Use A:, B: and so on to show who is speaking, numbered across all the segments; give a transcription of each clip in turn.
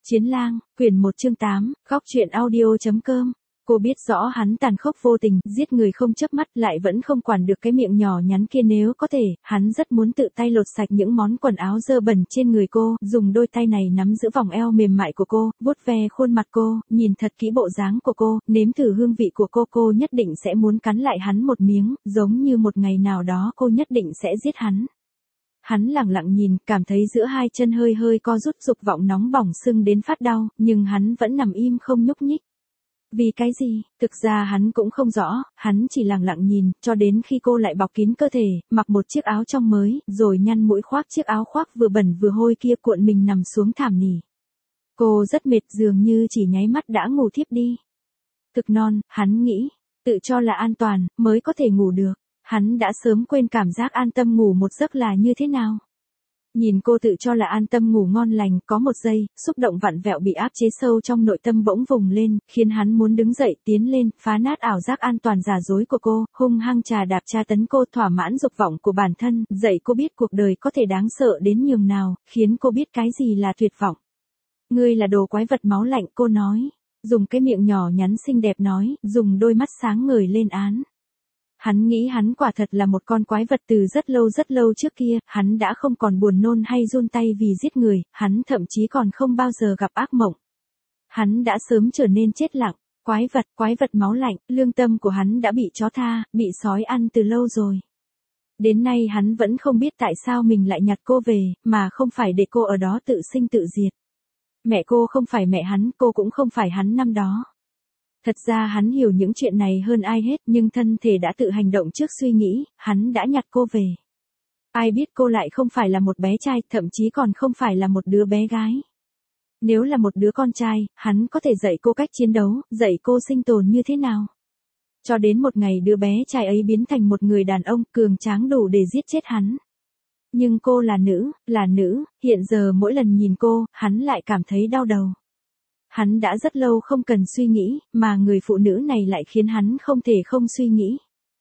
A: Chiến lang, quyển 1 chương 8, góc truyện audio.com. Cô biết rõ hắn tàn khốc vô tình, giết người không chớp mắt, lại vẫn không quản được cái miệng nhỏ nhắn kia. Nếu có thể, hắn rất muốn tự tay lột sạch những món quần áo dơ bẩn trên người cô, dùng đôi tay này nắm giữ vòng eo mềm mại của cô, vuốt ve khuôn mặt cô, nhìn thật kỹ bộ dáng của cô, nếm thử hương vị của cô nhất định sẽ muốn cắn lại hắn một miếng, giống như một ngày nào đó cô nhất định sẽ giết hắn. Hắn lặng lặng nhìn, cảm thấy giữa hai chân hơi hơi co rút, dục vọng nóng bỏng sưng đến phát đau, nhưng hắn vẫn nằm im không nhúc nhích. Vì cái gì? Thực ra hắn cũng không rõ, hắn chỉ lặng lặng nhìn, cho đến khi cô lại bọc kín cơ thể, mặc một chiếc áo trong mới, rồi nhăn mũi khoác chiếc áo khoác vừa bẩn vừa hôi kia, cuộn mình nằm xuống thảm nỉ. Cô rất mệt, dường như chỉ nháy mắt đã ngủ thiếp đi. Thực non, hắn nghĩ, tự cho là an toàn, mới có thể ngủ được. Hắn đã sớm quên cảm giác an tâm ngủ một giấc là như thế nào. Nhìn cô tự cho là an tâm ngủ ngon lành, có một giây, xúc động vặn vẹo bị áp chế sâu trong nội tâm bỗng vùng lên, khiến hắn muốn đứng dậy tiến lên, phá nát ảo giác an toàn giả dối của cô, hung hăng trà đạp tra tấn cô, thỏa mãn dục vọng của bản thân, dạy cô biết cuộc đời có thể đáng sợ đến nhường nào, khiến cô biết cái gì là tuyệt vọng. Ngươi là đồ quái vật máu lạnh, cô nói, dùng cái miệng nhỏ nhắn xinh đẹp nói, dùng đôi mắt sáng ngời lên án. Hắn nghĩ hắn quả thật là một con quái vật từ rất lâu trước kia, hắn đã không còn buồn nôn hay run tay vì giết người, hắn thậm chí còn không bao giờ gặp ác mộng. Hắn đã sớm trở nên chết lặng, quái vật máu lạnh, lương tâm của hắn đã bị chó tha, bị sói ăn từ lâu rồi. Đến nay hắn vẫn không biết tại sao mình lại nhặt cô về, mà không phải để cô ở đó tự sinh tự diệt. Mẹ cô không phải mẹ hắn, cô cũng không phải hắn năm đó. Thật ra hắn hiểu những chuyện này hơn ai hết, nhưng thân thể đã tự hành động trước suy nghĩ, hắn đã nhặt cô về. Ai biết cô lại không phải là một bé trai, thậm chí còn không phải là một đứa bé gái. Nếu là một đứa con trai, hắn có thể dạy cô cách chiến đấu, dạy cô sinh tồn như thế nào. Cho đến một ngày đứa bé trai ấy biến thành một người đàn ông cường tráng đủ để giết chết hắn. Nhưng cô là nữ, hiện giờ mỗi lần nhìn cô, hắn lại cảm thấy đau đầu. Hắn đã rất lâu không cần suy nghĩ, mà người phụ nữ này lại khiến hắn không thể không suy nghĩ.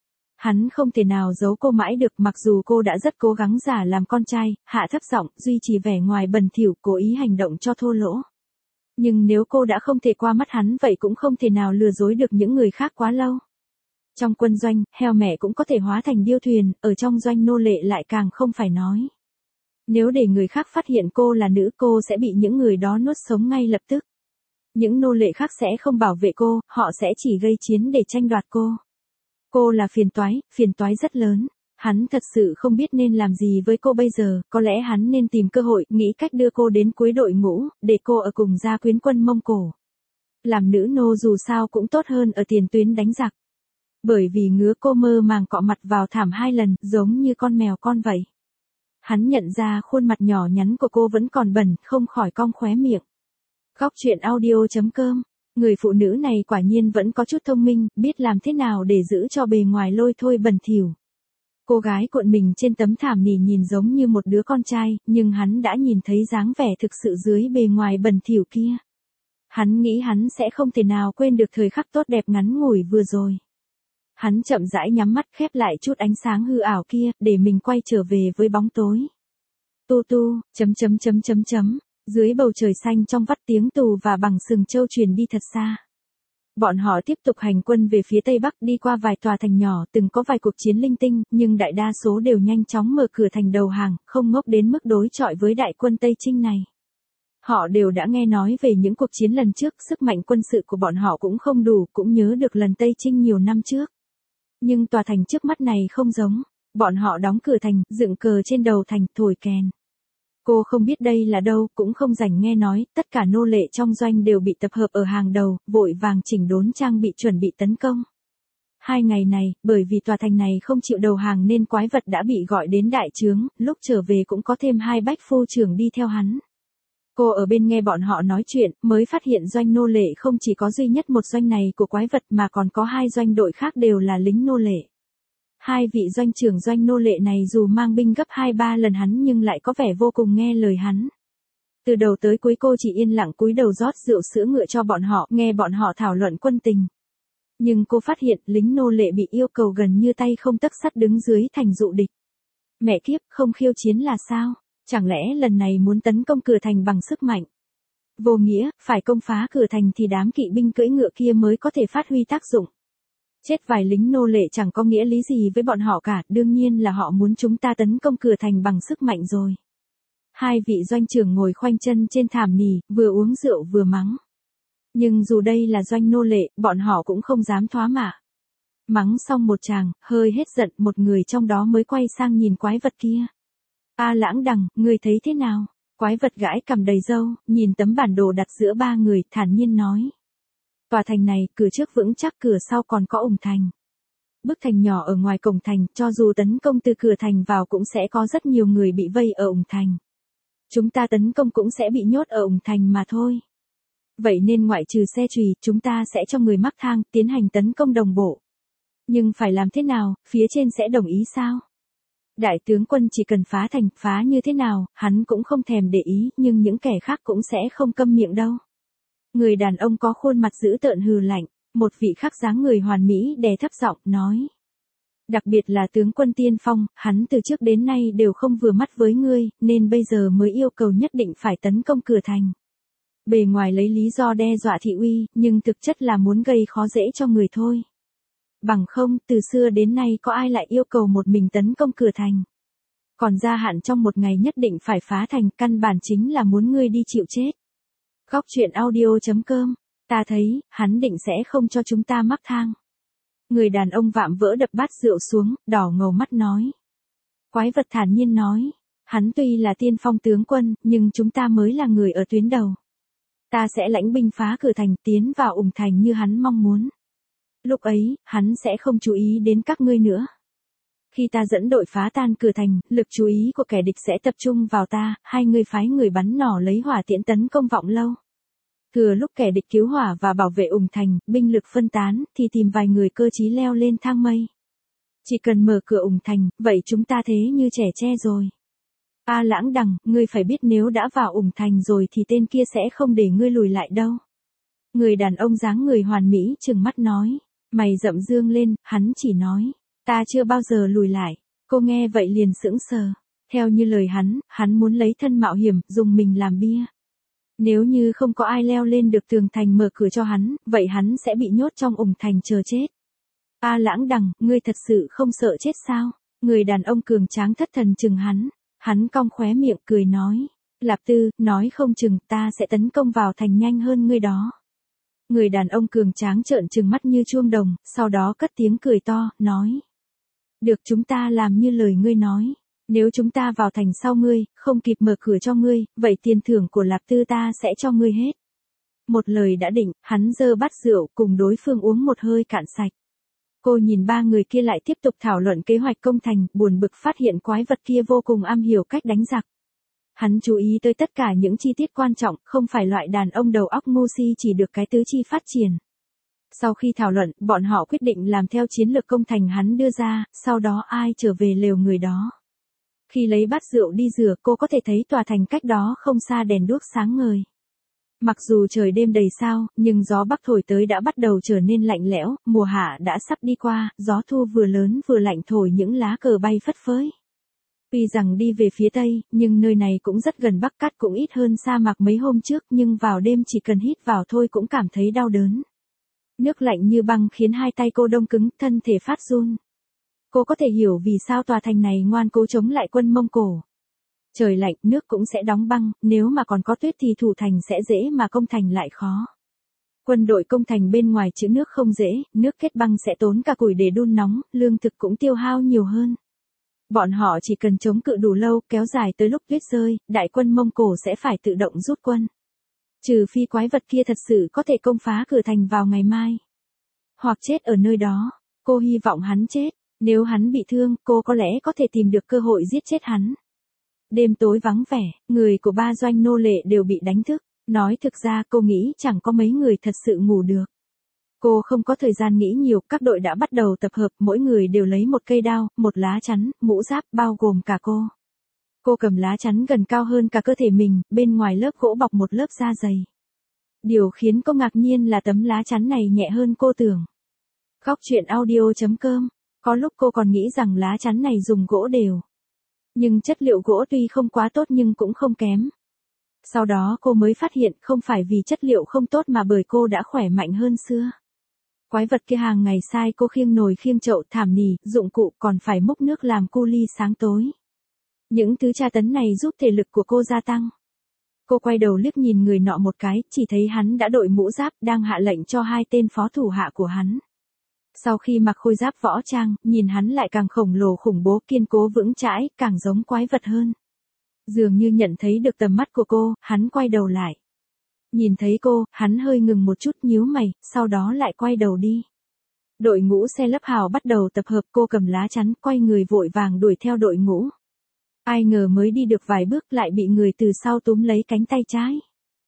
A: Hắn không thể nào giấu cô mãi được, mặc dù cô đã rất cố gắng giả làm con trai, hạ thấp giọng, duy trì vẻ ngoài bẩn thỉu, cố ý hành động cho thô lỗ. Nhưng nếu cô đã không thể qua mắt hắn, vậy cũng không thể nào lừa dối được những người khác quá lâu. Trong quân doanh, heo mẹ cũng có thể hóa thành điêu thuyền, ở trong doanh nô lệ lại càng không phải nói. Nếu để người khác phát hiện cô là nữ, cô sẽ bị những người đó nuốt sống ngay lập tức. Những nô lệ khác sẽ không bảo vệ cô, họ sẽ chỉ gây chiến để tranh đoạt cô. Cô là phiền toái rất lớn. Hắn thật sự không biết nên làm gì với cô bây giờ, có lẽ hắn nên tìm cơ hội, nghĩ cách đưa cô đến cuối đội ngũ, để cô ở cùng gia quyến quân Mông Cổ. Làm nữ nô dù sao cũng tốt hơn ở tiền tuyến đánh giặc. Bởi vì ngứa cô mơ màng cọ mặt vào thảm 2 lần, giống như con mèo con vậy. Hắn nhận ra khuôn mặt nhỏ nhắn của cô vẫn còn bẩn, không khỏi cong khóe miệng. Góc truyện audio.com. Người phụ nữ này quả nhiên vẫn có chút thông minh, biết làm thế nào để giữ cho bề ngoài lôi thôi bẩn thỉu. Cô gái cuộn mình trên tấm thảm nỉ nhìn giống như một đứa con trai, nhưng hắn đã nhìn thấy dáng vẻ thực sự dưới bề ngoài bẩn thỉu kia. Hắn nghĩ hắn sẽ không thể nào quên được thời khắc tốt đẹp ngắn ngủi vừa rồi. Hắn chậm rãi nhắm mắt, khép lại chút ánh sáng hư ảo kia, để mình quay trở về với bóng tối. Dưới bầu trời xanh trong vắt tiếng tù và bằng sừng trâu truyền đi thật xa. Bọn họ tiếp tục hành quân về phía tây bắc, đi qua vài tòa thành nhỏ, từng có vài cuộc chiến linh tinh, nhưng đại đa số đều nhanh chóng mở cửa thành đầu hàng, không ngốc đến mức đối chọi với đại quân Tây Trinh này. Họ đều đã nghe nói về những cuộc chiến lần trước, sức mạnh quân sự của bọn họ cũng không đủ, cũng nhớ được lần Tây Trinh nhiều năm trước. Nhưng tòa thành trước mắt này không giống, bọn họ đóng cửa thành, dựng cờ trên đầu thành, thổi kèn. Cô không biết đây là đâu, cũng không rảnh nghe nói, tất cả nô lệ trong doanh đều bị tập hợp ở hàng đầu, vội vàng chỉnh đốn trang bị chuẩn bị tấn công. 2 ngày này, bởi vì tòa thành này không chịu đầu hàng nên quái vật đã bị gọi đến đại trướng, lúc trở về cũng có thêm 2 bách phu trưởng đi theo hắn. Cô ở bên nghe bọn họ nói chuyện, mới phát hiện doanh nô lệ không chỉ có duy nhất một doanh này của quái vật mà còn có 2 doanh đội khác đều là lính nô lệ. 2 vị doanh trưởng doanh nô lệ này dù mang binh gấp 2-3 lần hắn nhưng lại có vẻ vô cùng nghe lời hắn. Từ đầu tới cuối cô chỉ yên lặng cúi đầu rót rượu sữa ngựa cho bọn họ, nghe bọn họ thảo luận quân tình. Nhưng cô phát hiện lính nô lệ bị yêu cầu gần như tay không tấc sắt đứng dưới thành dụ địch. Mẹ kiếp, không khiêu chiến là sao? Chẳng lẽ lần này muốn tấn công cửa thành bằng sức mạnh? Vô nghĩa, phải công phá cửa thành thì đám kỵ binh cưỡi ngựa kia mới có thể phát huy tác dụng. Chết vài lính nô lệ chẳng có nghĩa lý gì với bọn họ cả, đương nhiên là họ muốn chúng ta tấn công cửa thành bằng sức mạnh rồi. Hai vị doanh trưởng ngồi khoanh chân trên thảm nỉ, vừa uống rượu vừa mắng. Nhưng dù đây là doanh nô lệ, bọn họ cũng không dám thoá mạ. Mắng xong một tràng, hơi hết giận, một người trong đó mới quay sang nhìn quái vật kia. A Lãng Đằng, ngươi thấy thế nào? Quái vật gãi cằm đầy râu, nhìn tấm bản đồ đặt giữa ba người, thản nhiên nói. Tòa thành này, cửa trước vững chắc, cửa sau còn có ủng thành. Bức thành nhỏ ở ngoài cổng thành, cho dù tấn công từ cửa thành vào cũng sẽ có rất nhiều người bị vây ở ủng thành. Chúng ta tấn công cũng sẽ bị nhốt ở ủng thành mà thôi. Vậy nên ngoại trừ xe chùy, chúng ta sẽ cho người mắc thang, tiến hành tấn công đồng bộ. Nhưng phải làm thế nào, phía trên sẽ đồng ý sao? Đại tướng quân chỉ cần phá thành, phá như thế nào, hắn cũng không thèm để ý, nhưng những kẻ khác cũng sẽ không câm miệng đâu. Người đàn ông có khuôn mặt dữ tợn hừ lạnh, một vị khác dáng người hoàn mỹ đè thấp giọng nói. Đặc biệt là tướng quân Tiên Phong, hắn từ trước đến nay đều không vừa mắt với ngươi, nên bây giờ mới yêu cầu nhất định phải tấn công cửa thành. Bề ngoài lấy lý do đe dọa thị uy, nhưng thực chất là muốn gây khó dễ cho người thôi. Bằng không, từ xưa đến nay có ai lại yêu cầu một mình tấn công cửa thành. Còn gia hạn trong một ngày nhất định phải phá thành, căn bản chính là muốn ngươi đi chịu chết. Góc truyện audio.com, ta thấy, hắn định sẽ không cho chúng ta mắc thang. Người đàn ông vạm vỡ đập bát rượu xuống, đỏ ngầu mắt nói. Quái vật thản nhiên nói, hắn tuy là Tiên Phong tướng quân, nhưng chúng ta mới là người ở tuyến đầu. Ta sẽ lãnh binh phá cửa thành, tiến vào ủng thành như hắn mong muốn. Lúc ấy, hắn sẽ không chú ý đến các ngươi nữa. Khi ta dẫn đội phá tan cửa thành, lực chú ý của kẻ địch sẽ tập trung vào ta, hai người phái người bắn nỏ lấy hỏa tiễn tấn công Vọng Lâu. Thừa lúc kẻ địch cứu hỏa và bảo vệ ủng thành, binh lực phân tán, thì tìm vài người cơ trí leo lên thang mây. Chỉ cần mở cửa ủng thành, vậy chúng ta thế như trẻ tre rồi. A Lãng Đằng, ngươi phải biết nếu đã vào ủng thành rồi thì tên kia sẽ không để ngươi lùi lại đâu. Người đàn ông dáng người hoàn mỹ trừng mắt nói, mày rậm dương lên, hắn chỉ nói, ta chưa bao giờ lùi lại. Cô nghe vậy liền sững sờ. Theo như lời hắn muốn lấy thân mạo hiểm, dùng mình làm bia. Nếu như không có ai leo lên được tường thành mở cửa cho hắn, vậy hắn sẽ bị nhốt trong ủng thành chờ chết. A Lãng Đằng, ngươi thật sự không sợ chết sao? Người đàn ông cường tráng thất thần chừng hắn cong khóe miệng cười nói. Lạp Tư, nói không chừng ta sẽ tấn công vào thành nhanh hơn ngươi đó. Người đàn ông cường tráng trợn trừng mắt như chuông đồng, sau đó cất tiếng cười to, nói. Được, chúng ta làm như lời ngươi nói. Nếu chúng ta vào thành sau ngươi, không kịp mở cửa cho ngươi, vậy tiền thưởng của Lạp Tư ta sẽ cho ngươi hết. Một lời đã định, hắn giơ bát rượu cùng đối phương uống một hơi cạn sạch. Cô nhìn ba người kia lại tiếp tục thảo luận kế hoạch công thành, buồn bực phát hiện quái vật kia vô cùng am hiểu cách đánh giặc. Hắn chú ý tới tất cả những chi tiết quan trọng, không phải loại đàn ông đầu óc ngu si chỉ được cái tứ chi phát triển. Sau khi thảo luận, bọn họ quyết định làm theo chiến lược công thành hắn đưa ra, sau đó ai trở về lều người đó. Khi lấy bát rượu đi rửa, cô có thể thấy tòa thành cách đó không xa đèn đuốc sáng ngời. Mặc dù trời đêm đầy sao, nhưng gió bắc thổi tới đã bắt đầu trở nên lạnh lẽo, mùa hạ đã sắp đi qua, gió thu vừa lớn vừa lạnh thổi những lá cờ bay phất phới. Tuy rằng đi về phía tây, nhưng nơi này cũng rất gần Bắc Cát, cũng ít hơn sa mạc mấy hôm trước, nhưng vào đêm chỉ cần hít vào thôi cũng cảm thấy đau đớn. Nước lạnh như băng khiến hai tay cô đông cứng, thân thể phát run. Cô có thể hiểu vì sao tòa thành này ngoan cố chống lại quân Mông Cổ. Trời lạnh, nước cũng sẽ đóng băng, nếu mà còn có tuyết thì thủ thành sẽ dễ mà công thành lại khó. Quân đội công thành bên ngoài chữ nước không dễ, nước kết băng sẽ tốn cả củi để đun nóng, lương thực cũng tiêu hao nhiều hơn. Bọn họ chỉ cần chống cự đủ lâu, kéo dài tới lúc tuyết rơi, đại quân Mông Cổ sẽ phải tự động rút quân. Trừ phi quái vật kia thật sự có thể công phá cửa thành vào ngày mai. Hoặc chết ở nơi đó, cô hy vọng hắn chết, nếu hắn bị thương, cô có lẽ có thể tìm được cơ hội giết chết hắn. Đêm tối vắng vẻ, người của ba doanh nô lệ đều bị đánh thức, nói thực ra cô nghĩ chẳng có mấy người thật sự ngủ được. Cô không có thời gian nghĩ nhiều, các đội đã bắt đầu tập hợp, mỗi người đều lấy một cây đao, một lá chắn, mũ giáp, bao gồm cả cô. Cô cầm lá chắn gần cao hơn cả cơ thể mình, bên ngoài lớp gỗ bọc một lớp da dày. Điều khiến cô ngạc nhiên là tấm lá chắn này nhẹ hơn cô tưởng. Góc truyện audio.com, có lúc cô còn nghĩ rằng lá chắn này dùng gỗ đều. Nhưng chất liệu gỗ tuy không quá tốt nhưng cũng không kém. Sau đó cô mới phát hiện không phải vì chất liệu không tốt mà bởi cô đã khỏe mạnh hơn xưa. Quái vật kia hàng ngày sai cô khiêng nồi khiêng chậu thảm nỉ, dụng cụ còn phải múc nước làm cu ly sáng tối. Những thứ tra tấn này giúp thể lực của cô gia tăng. Cô quay đầu liếc nhìn người nọ một cái, chỉ thấy hắn đã đội mũ giáp đang hạ lệnh cho hai tên phó thủ hạ của hắn. Sau khi mặc khôi giáp võ trang, nhìn hắn lại càng khổng lồ khủng bố kiên cố vững chãi, càng giống quái vật hơn. Dường như nhận thấy được tầm mắt của cô, hắn quay đầu lại. Nhìn thấy cô, hắn hơi ngừng một chút nhíu mày, sau đó lại quay đầu đi. Đội ngũ xe lấp hào bắt đầu tập hợp, cô cầm lá chắn, quay người vội vàng đuổi theo đội ngũ. Ai ngờ mới đi được vài bước lại bị người từ sau túm lấy cánh tay trái.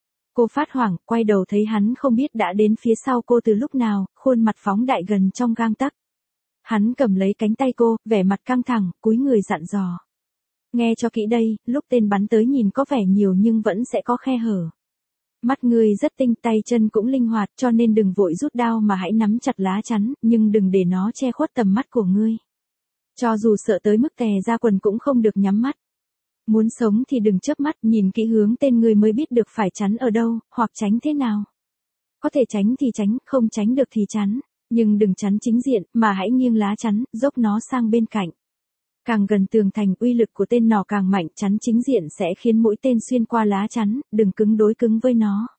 A: Cô phát hoảng, quay đầu thấy hắn không biết đã đến phía sau cô từ lúc nào, khuôn mặt phóng đại gần trong gang tấc. Hắn cầm lấy cánh tay cô, vẻ mặt căng thẳng, cúi người dặn dò. Nghe cho kỹ đây, lúc tên bắn tới nhìn có vẻ nhiều nhưng vẫn sẽ có khe hở. Mắt ngươi rất tinh, tay chân cũng linh hoạt, cho nên đừng vội rút đao mà hãy nắm chặt lá chắn, nhưng đừng để nó che khuất tầm mắt của ngươi. Cho dù sợ tới mức tè ra quần cũng không được nhắm mắt. Muốn sống thì đừng chớp mắt, nhìn kỹ hướng tên ngươi mới biết được phải chắn ở đâu, hoặc tránh thế nào. Có thể tránh thì tránh, không tránh được thì chắn, nhưng đừng chắn chính diện, mà hãy nghiêng lá chắn, dốc nó sang bên cạnh. Càng gần tường thành, uy lực của tên nỏ càng mạnh, chắn chính diện sẽ khiến mũi tên xuyên qua lá chắn, đừng cứng đối cứng với nó.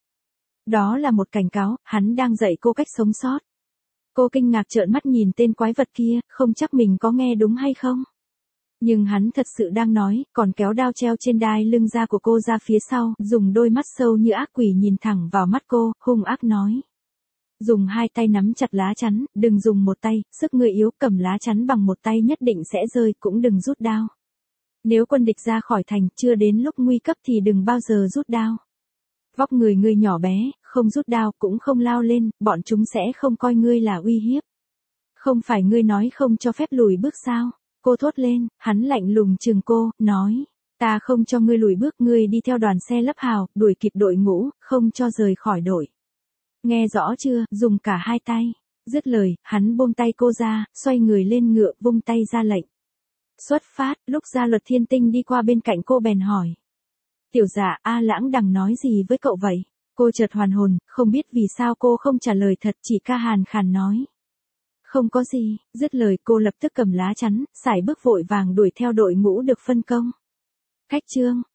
A: Đó là một cảnh cáo, hắn đang dạy cô cách sống sót. Cô kinh ngạc trợn mắt nhìn tên quái vật kia, không chắc mình có nghe đúng hay không. Nhưng hắn thật sự đang nói, còn kéo đao treo trên đai lưng da của cô ra phía sau, dùng đôi mắt sâu như ác quỷ nhìn thẳng vào mắt cô, hung ác nói. Dùng hai tay nắm chặt lá chắn, đừng dùng một tay, sức người yếu, cầm lá chắn bằng một tay nhất định sẽ rơi, cũng đừng rút đao. Nếu quân địch ra khỏi thành, chưa đến lúc nguy cấp thì đừng bao giờ rút đao. Vóc người ngươi nhỏ bé, không rút đao cũng không lao lên, bọn chúng sẽ không coi ngươi là uy hiếp. Không phải ngươi nói không cho phép lùi bước sao? Cô thốt lên, hắn lạnh lùng chừng cô, nói. Ta không cho ngươi lùi bước, ngươi đi theo đoàn xe lấp hào, đuổi kịp đội ngũ, không cho rời khỏi đội. Nghe rõ chưa, dùng cả hai tay. Dứt lời, hắn buông tay cô ra, xoay người lên ngựa, vung tay ra lệnh. Xuất phát, lúc Gia Luật Thiên Tinh đi qua bên cạnh cô bèn hỏi. Tiểu giả, A Lãng Đằng nói gì với cậu vậy? Cô chợt hoàn hồn, không biết vì sao cô không trả lời thật, chỉ ca hàn khàn nói. Không có gì, dứt lời cô lập tức cầm lá chắn, sải bước vội vàng đuổi theo đội ngũ được phân công. Cách chương